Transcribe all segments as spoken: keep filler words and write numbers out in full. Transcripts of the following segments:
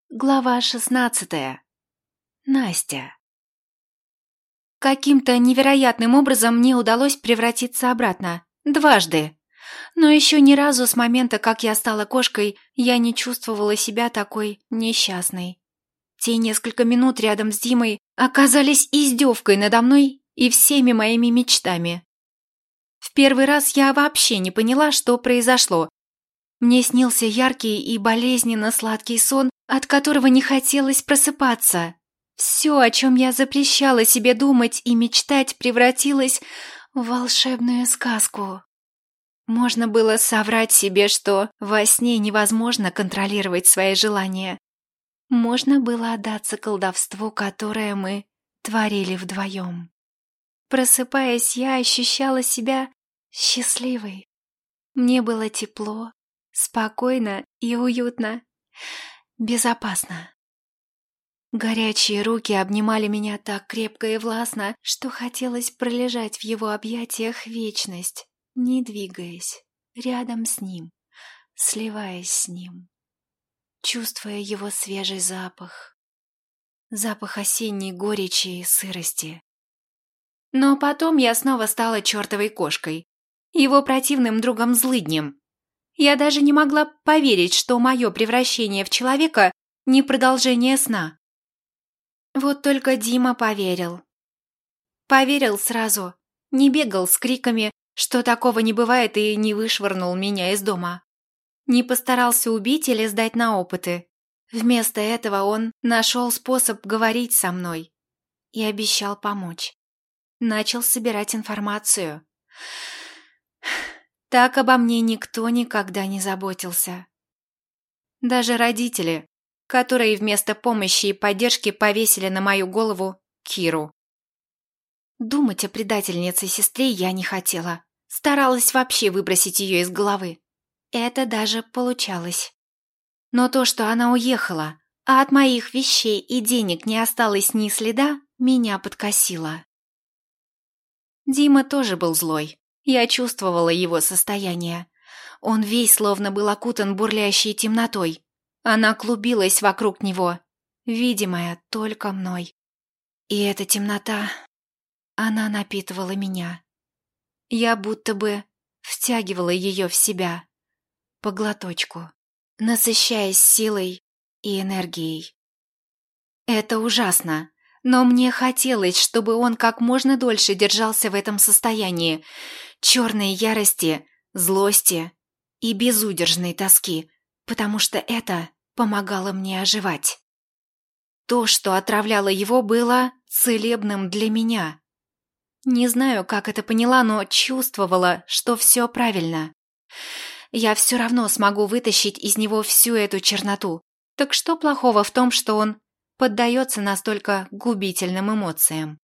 Глава шестнадцатая. Настя. Каким-то невероятным образом мне удалось превратиться обратно. Дважды. Но еще ни разу с момента, как я стала кошкой, я не чувствовала себя такой несчастной. Те несколько минут рядом с Димой оказались издевкой надо мной и всеми моими мечтами. В первый раз я вообще не поняла, что произошло. Мне снился яркий и болезненно сладкий сон, от которого не хотелось просыпаться. Все, о чем я запрещала себе думать и мечтать, превратилось в волшебную сказку. Можно было соврать себе, что во сне невозможно контролировать свои желания. Можно было отдаться колдовству, которое мы творили вдвоем. Просыпаясь, я ощущала себя счастливой. Мне было тепло, спокойно и уютно. Безопасно. Горячие руки обнимали меня так крепко и властно, что хотелось пролежать в его объятиях вечность, не двигаясь, рядом с ним, сливаясь с ним, чувствуя его свежий запах, запах осенней горечи и сырости. Но потом я снова стала чертовой кошкой, его противным другом-злыднем. Я даже не могла поверить, что мое превращение в человека не продолжение сна. Вот только Дима поверил. Поверил сразу, не бегал с криками, что такого не бывает, и не вышвырнул меня из дома. Не постарался убить или сдать на опыты. Вместо этого он нашел способ говорить со мной и обещал помочь. Начал собирать информацию. Так обо мне никто никогда не заботился. Даже родители, которые вместо помощи и поддержки повесили на мою голову Киру. Думать о предательнице-сестре я не хотела. Старалась вообще выбросить ее из головы. Это даже получалось. Но то, что она уехала, а от моих вещей и денег не осталось ни следа, меня подкосило. Дима тоже был злой. Я чувствовала его состояние. Он весь словно был окутан бурлящей темнотой. Она клубилась вокруг него, видимая только мной. И эта темнота, она напитывала меня. Я будто бы втягивала ее в себя, по глоточку, насыщаясь силой и энергией. Это ужасно. Но мне хотелось, чтобы он как можно дольше держался в этом состоянии черной ярости, злости и безудержной тоски, потому что это помогало мне оживать. То, что отравляло его, было целебным для меня. Не знаю, как это поняла, но чувствовала, что все правильно. Я все равно смогу вытащить из него всю эту черноту. Так что плохого в том, что он поддается настолько губительным эмоциям?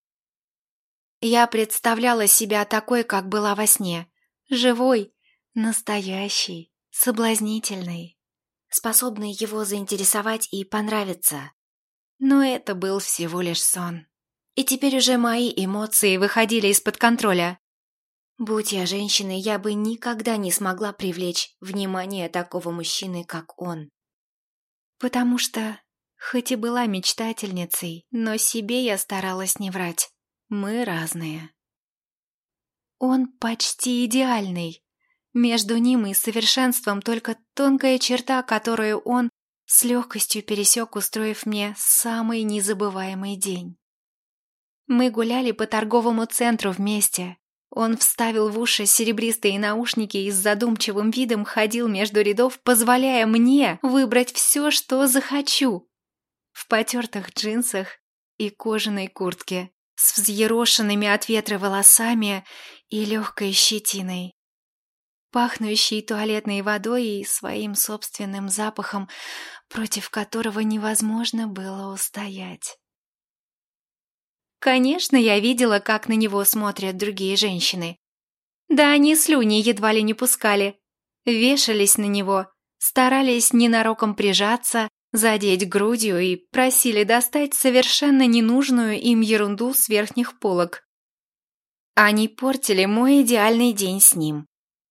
Я представляла себя такой, как была во сне. Живой, настоящей, соблазнительной, способной его заинтересовать и понравиться. Но это был всего лишь сон. И теперь уже мои эмоции выходили из-под контроля. Будь я женщиной, я бы никогда не смогла привлечь внимание такого мужчины, как он. Потому что хоть и была мечтательницей, но себе я старалась не врать. Мы разные. Он почти идеальный. Между ним и совершенством только тонкая черта, которую он с легкостью пересек, устроив мне самый незабываемый день. Мы гуляли по торговому центру вместе. Он вставил в уши серебристые наушники и с задумчивым видом ходил между рядов, позволяя мне выбрать все, что захочу. В потертых джинсах и кожаной куртке, с взъерошенными от ветра волосами и легкой щетиной, пахнущей туалетной водой и своим собственным запахом, против которого невозможно было устоять. Конечно, я видела, как на него смотрят другие женщины. Да они слюни едва ли не пускали, вешались на него, старались ненароком прижаться, задеть грудью и просили достать совершенно ненужную им ерунду с верхних полок. Они портили мой идеальный день с ним.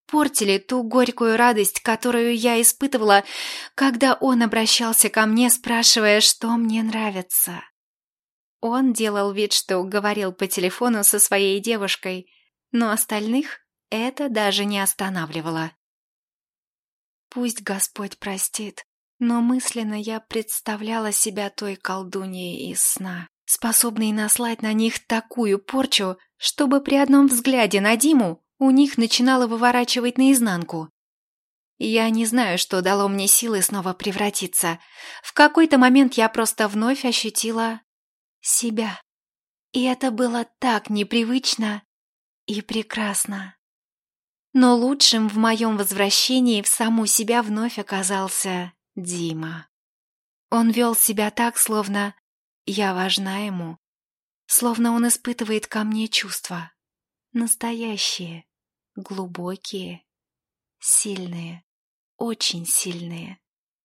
портили ту горькую радость, которую я испытывала, когда он обращался ко мне, спрашивая, что мне нравится. Он делал вид, что говорил по телефону со своей девушкой, но остальных это даже не останавливало. Пусть Господь простит, но мысленно я представляла себя той колдуньей из сна, способной наслать на них такую порчу, чтобы при одном взгляде на Диму у них начинало выворачивать наизнанку. Я не знаю, что дало мне силы снова превратиться. В какой-то момент я просто вновь ощутила себя. И это было так непривычно и прекрасно. Но лучшим в моем возвращении в саму себя вновь оказался Дима. Он вел себя так, словно я важна ему, словно он испытывает ко мне чувства. Настоящие, глубокие, сильные, очень сильные.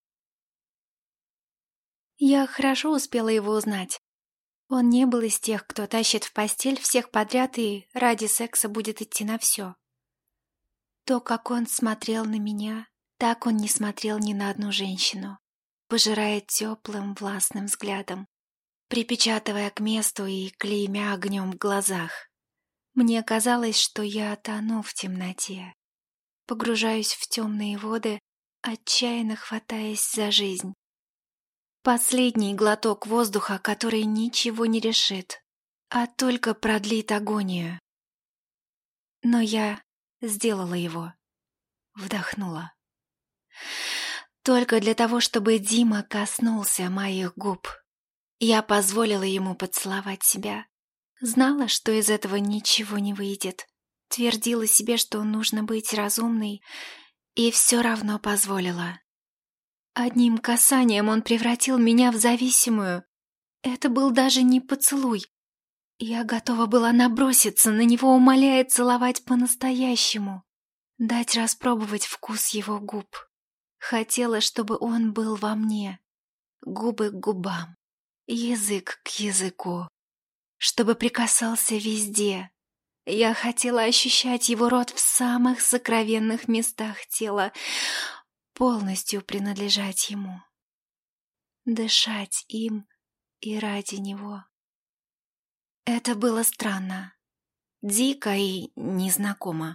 Я хорошо успела его узнать. Он не был из тех, кто тащит в постель всех подряд и ради секса будет идти на все. То, как он смотрел на меня, так он не смотрел ни на одну женщину, пожирая теплым властным взглядом, припечатывая к месту и клеймя огнем в глазах. Мне казалось, что я тону в темноте, погружаюсь в темные воды, отчаянно хватаясь за жизнь. Последний глоток воздуха, который ничего не решит, а только продлит агонию. Но я сделала его, вдохнула. Только для того, чтобы Дима коснулся моих губ. Я позволила ему поцеловать себя. Знала, что из этого ничего не выйдет. Твердила себе, что нужно быть разумной, и все равно позволила. Одним касанием он превратил меня в зависимую. Это был даже не поцелуй. Я готова была наброситься на него, умоляя целовать по-настоящему, дать распробовать вкус его губ. Хотела, чтобы он был во мне. Губы к губам, язык к языку. Чтобы прикасался везде. Я хотела ощущать его рот в самых сокровенных местах тела, полностью принадлежать ему. Дышать им и ради него. Это было странно, дико и незнакомо.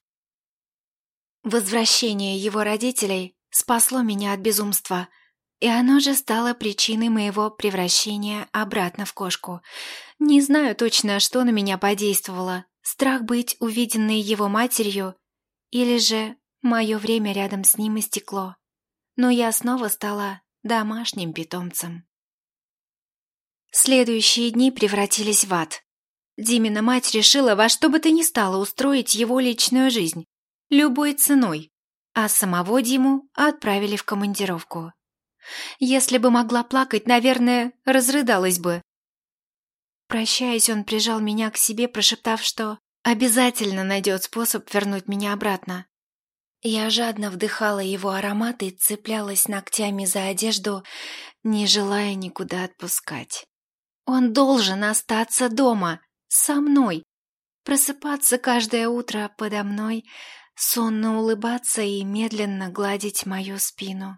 Возвращение его родителей спасло меня от безумства, и оно же стало причиной моего превращения обратно в кошку. Не знаю точно, что на меня подействовало, страх быть увиденной его матерью, или же мое время рядом с ним истекло. Но я снова стала домашним питомцем. Следующие дни превратились в ад. Димина мать решила во что бы то ни стало устроить его личную жизнь, любой ценой, а самого Диму отправили в командировку. Если бы могла плакать, наверное, разрыдалась бы. Прощаясь, он прижал меня к себе, прошептав, что обязательно найдет способ вернуть меня обратно. Я жадно вдыхала его аромат и цеплялась ногтями за одежду, не желая никуда отпускать. Он должен остаться дома, со мной, просыпаться каждое утро подо мной, сонно улыбаться и медленно гладить мою спину.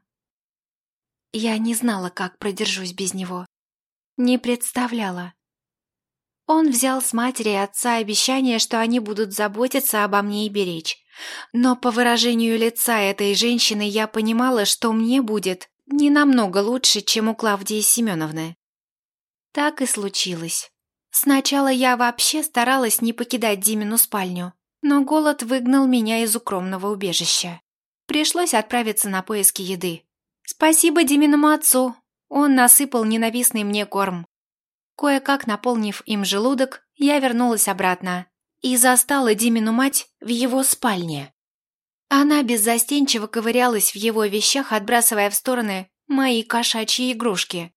Я не знала, как продержусь без него. Не представляла. Он взял с матери и отца обещание, что они будут заботиться обо мне и беречь. Но по выражению лица этой женщины я понимала, что мне будет не намного лучше, чем у Клавдии Семеновны. Так и случилось. Сначала я вообще старалась не покидать Димину спальню, но голод выгнал меня из укромного убежища. Пришлось отправиться на поиски еды. Спасибо Диминому отцу, он насыпал ненавистный мне корм. Кое-как наполнив им желудок, я вернулась обратно и застала Димину мать в его спальне. Она беззастенчиво ковырялась в его вещах, отбрасывая в стороны мои кошачьи игрушки.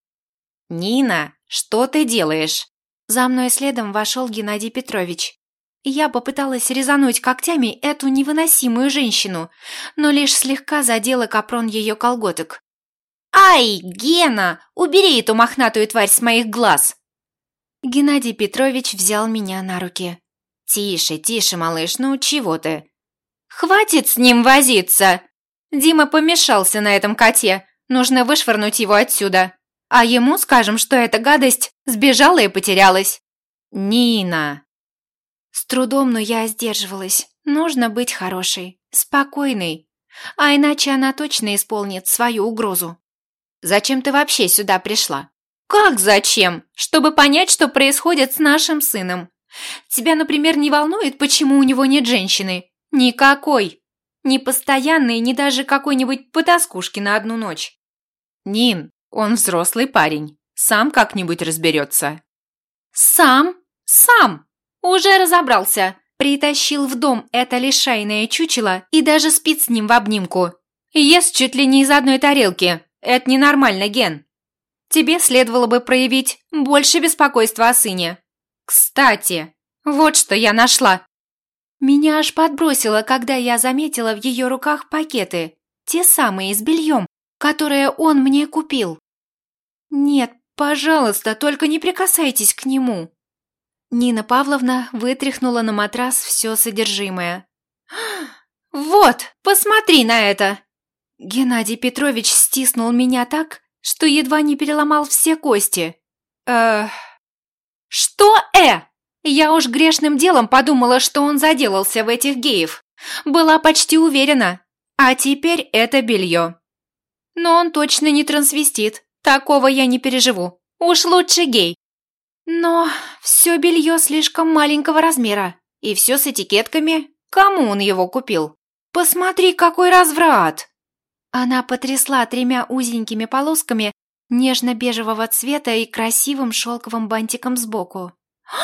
«Нина, что ты делаешь?» За мной следом вошел Геннадий Петрович. Я попыталась резануть когтями эту невыносимую женщину, но лишь слегка задела капрон ее колготок. «Ай, Гена, убери эту мохнатую тварь с моих глаз!» Геннадий Петрович взял меня на руки. «Тише, тише, малыш, ну чего ты?» Хватит с ним возиться! Дима помешался на этом коте, нужно вышвырнуть его отсюда. А ему скажем, что эта гадость сбежала и потерялась. Нина! С трудом, но я сдерживалась. Нужно быть хорошей, спокойной, а иначе она точно исполнит свою угрозу. Зачем ты вообще сюда пришла? Как зачем? Чтобы понять, что происходит с нашим сыном. Тебя, например, не волнует, почему у него нет женщины? Никакой. Ни постоянной, ни даже какой-нибудь потаскушки на одну ночь. Нин, он взрослый парень. Сам как-нибудь разберется. Сам? Сам! Уже разобрался. Притащил в дом это лишайное чучело и даже спит с ним в обнимку. Ест чуть ли не из одной тарелки. Это ненормально, Ген. Тебе следовало бы проявить больше беспокойства о сыне. Кстати, вот что я нашла. Меня аж подбросило, когда я заметила в ее руках пакеты. Те самые с бельем, которые он мне купил. Нет, пожалуйста, только не прикасайтесь к нему. Нина Павловна вытряхнула на матрас все содержимое. «Вот, посмотри на это!» Геннадий Петрович стиснул меня так, что едва не переломал все кости. «Э... Что «э»? Я уж грешным делом подумала, что он заделался в этих геев. Была почти уверена. А теперь это белье. Но он точно не трансвестит. Такого я не переживу. Уж лучше гей. Но все белье слишком маленького размера. И все с этикетками. Кому он его купил? Посмотри, какой разврат!» Она потрясла тремя узенькими полосками нежно-бежевого цвета и красивым шелковым бантиком сбоку.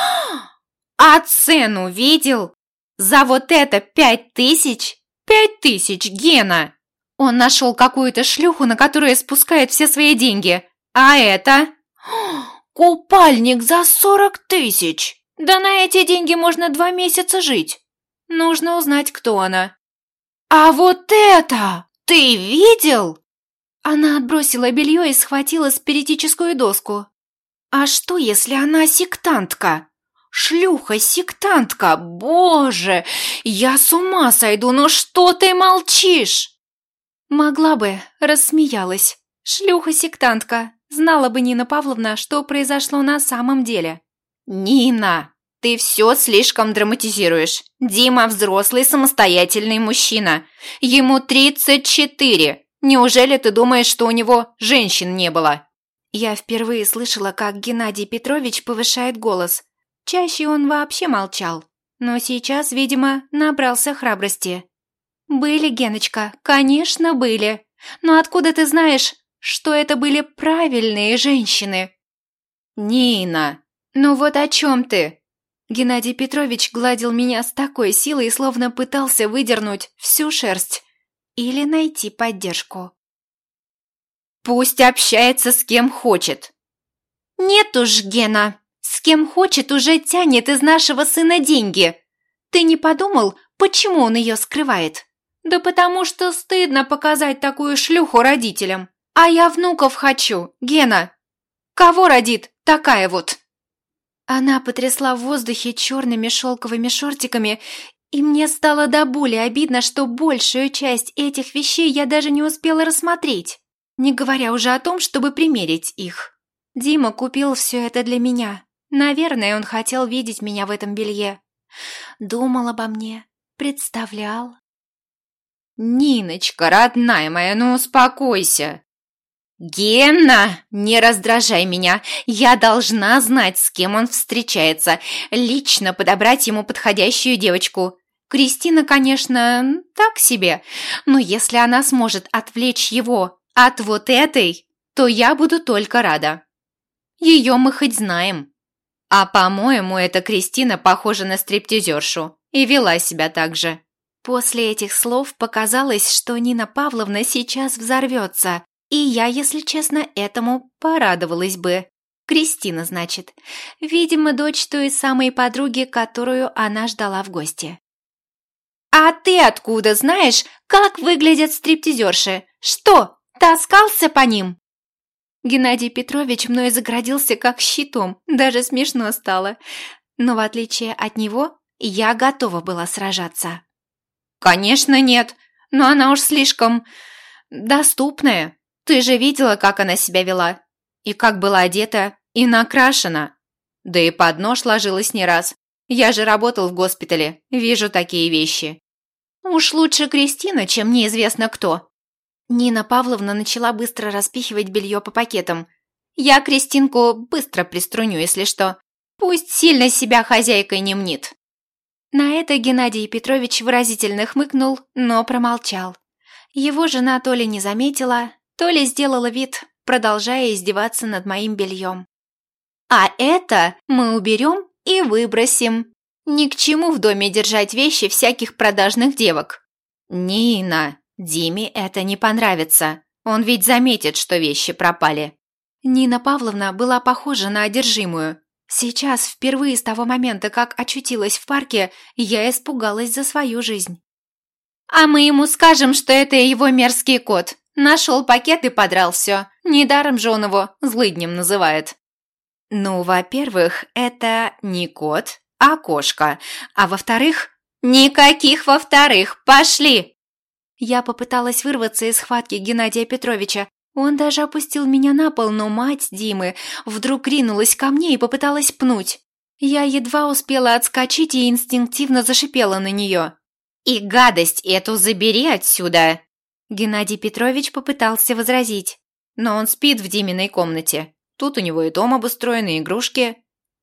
«А цену видел? За вот это пять тысяч? Пять тысяч, Гена! Он нашел какую-то шлюху, на которую спускает все свои деньги. А это? Купальник за сорок тысяч! Да на эти деньги можно два месяца жить. Нужно узнать, кто она. А вот это! Ты видел?» Она отбросила белье и схватила спиритическую доску. «А что, если она сектантка? Шлюха-сектантка! Боже! Я с ума сойду! Ну что ты молчишь?» Могла бы, рассмеялась. Шлюха-сектантка. Знала бы Нина Павловна, что произошло на самом деле. «Нина, ты все слишком драматизируешь. Дима взрослый самостоятельный мужчина. Ему тридцать четыре. Неужели ты думаешь, что у него женщин не было?» Я впервые слышала, как Геннадий Петрович повышает голос. Чаще он вообще молчал. Но сейчас, видимо, набрался храбрости. «Были, Геночка, конечно, были. Но откуда ты знаешь, что это были правильные женщины?» «Нина, ну вот о чем ты?» Геннадий Петрович гладил меня с такой силой, словно пытался выдернуть всю шерсть или найти поддержку. «Пусть общается с кем хочет». «Нет уж, Гена, с кем хочет уже тянет из нашего сына деньги. Ты не подумал, почему он ее скрывает?» «Да потому что стыдно показать такую шлюху родителям. А я внуков хочу, Гена. Кого родит такая вот?» Она потрясла в воздухе черными шелковыми шортиками, и мне стало до боли обидно, что большую часть этих вещей я даже не успела рассмотреть, не говоря уже о том, чтобы примерить их. Дима купил все это для меня. Наверное, он хотел видеть меня в этом белье. Думал обо мне, представлял. «Ниночка, родная моя, ну успокойся!» «Гена, не раздражай меня, я должна знать, с кем он встречается, лично подобрать ему подходящую девочку. Кристина, конечно, так себе, но если она сможет отвлечь его от вот этой, то я буду только рада. Ее мы хоть знаем. А по-моему, эта Кристина похожа на стриптизершу и вела себя так же». После этих слов показалось, что Нина Павловна сейчас взорвется, и я, если честно, этому порадовалась бы. Кристина, значит. Видимо, дочь той самой подруги, которую она ждала в гости. «А ты откуда знаешь, как выглядят стриптизерши? Что, таскался по ним?» Геннадий Петрович мной заградился как щитом, даже смешно стало. Но в отличие от него, я готова была сражаться. Конечно, нет, но она уж слишком доступная. Ты же видела, как она себя вела, и как была одета, и накрашена. Да и под нож ложилась не раз. Я же работал в госпитале, вижу такие вещи. Уж лучше Кристина, чем неизвестно кто. Нина Павловна начала быстро распихивать белье по пакетам. Я Кристинку быстро приструню, если что. Пусть сильно себя хозяйкой не мнит. На это Геннадий Петрович выразительно хмыкнул, но промолчал. Его жена то ли не заметила, то ли сделала вид, продолжая издеваться над моим бельем. А это мы уберем и выбросим. Ни к чему в доме держать вещи всяких продажных девок. Нина, Диме это не понравится. Он ведь заметит, что вещи пропали. Нина Павловна была похожа на одержимую. Сейчас, впервые с того момента, как очутилась в парке, я испугалась за свою жизнь. А мы ему скажем, что это его мерзкий кот. Нашел пакет и подрал все. Недаром же он его злыднем называет. Ну, во-первых, это не кот, а кошка. А во-вторых, никаких во-вторых, пошли! Я попыталась вырваться из схватки Геннадия Петровича. Он даже опустил меня на пол, но мать Димы вдруг ринулась ко мне и попыталась пнуть. Я едва успела отскочить и инстинктивно зашипела на нее. «И гадость эту забери отсюда!» Геннадий Петрович попытался возразить. Но он спит в Диминой комнате. Тут у него и дом обустроен, и игрушки.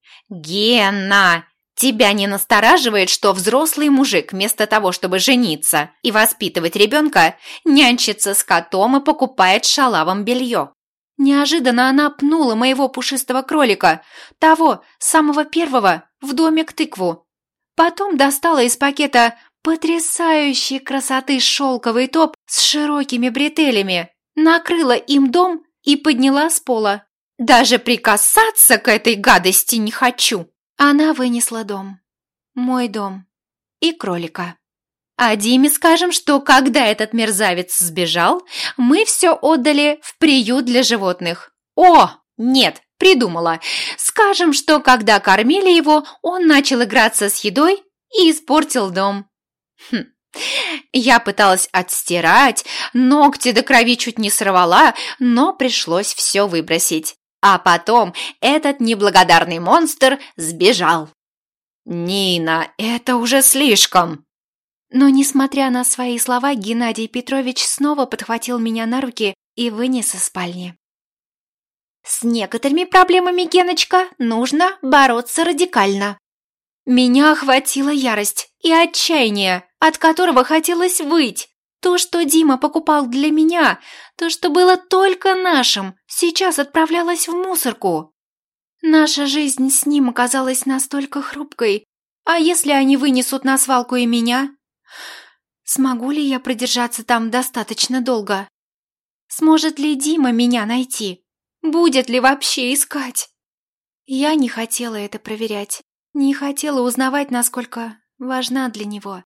«Гена! Тебя не настораживает, что взрослый мужик вместо того, чтобы жениться и воспитывать ребенка, нянчится с котом и покупает шалавам белье?» Неожиданно она пнула моего пушистого кролика, того, самого первого, в домик тыкву. Потом достала из пакета потрясающей красоты шелковый топ с широкими бретелями, накрыла им дом и подняла с пола. «Даже прикасаться к этой гадости не хочу!» Она вынесла дом. Мой дом. И кролика. А Диме скажем, что когда этот мерзавец сбежал, мы все отдали в приют для животных. О, нет, придумала. Скажем, что когда кормили его, он начал играться с едой и испортил дом. Хм. Я пыталась отстирать, ногти до крови чуть не сорвала, но пришлось все выбросить. А потом этот неблагодарный монстр сбежал. «Нина, это уже слишком!» Но, несмотря на свои слова, Геннадий Петрович снова подхватил меня на руки и вынес из спальни. «С некоторыми проблемами, Геночка, нужно бороться радикально». Меня охватила ярость и отчаяние, от которого хотелось выть. То, что Дима покупал для меня, то, что было только нашим, сейчас отправлялось в мусорку. Наша жизнь с ним оказалась настолько хрупкой. А если они вынесут на свалку и меня? Смогу ли я продержаться там достаточно долго? Сможет ли Дима меня найти? Будет ли вообще искать? Я не хотела это проверять, не хотела узнавать, насколько важна для него.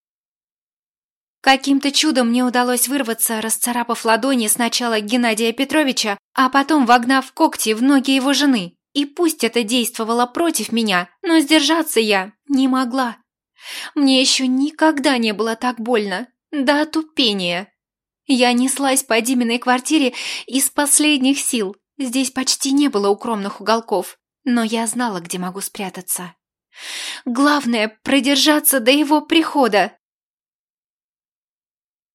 Каким-то чудом мне удалось вырваться, расцарапав ладони сначала Геннадия Петровича, а потом вогнав когти в ноги его жены. И пусть это действовало против меня, но сдержаться я не могла. Мне еще никогда не было так больно, до отупения. Я неслась по Диминой квартире из последних сил. Здесь почти не было укромных уголков, но я знала, где могу спрятаться. Главное – продержаться до его прихода.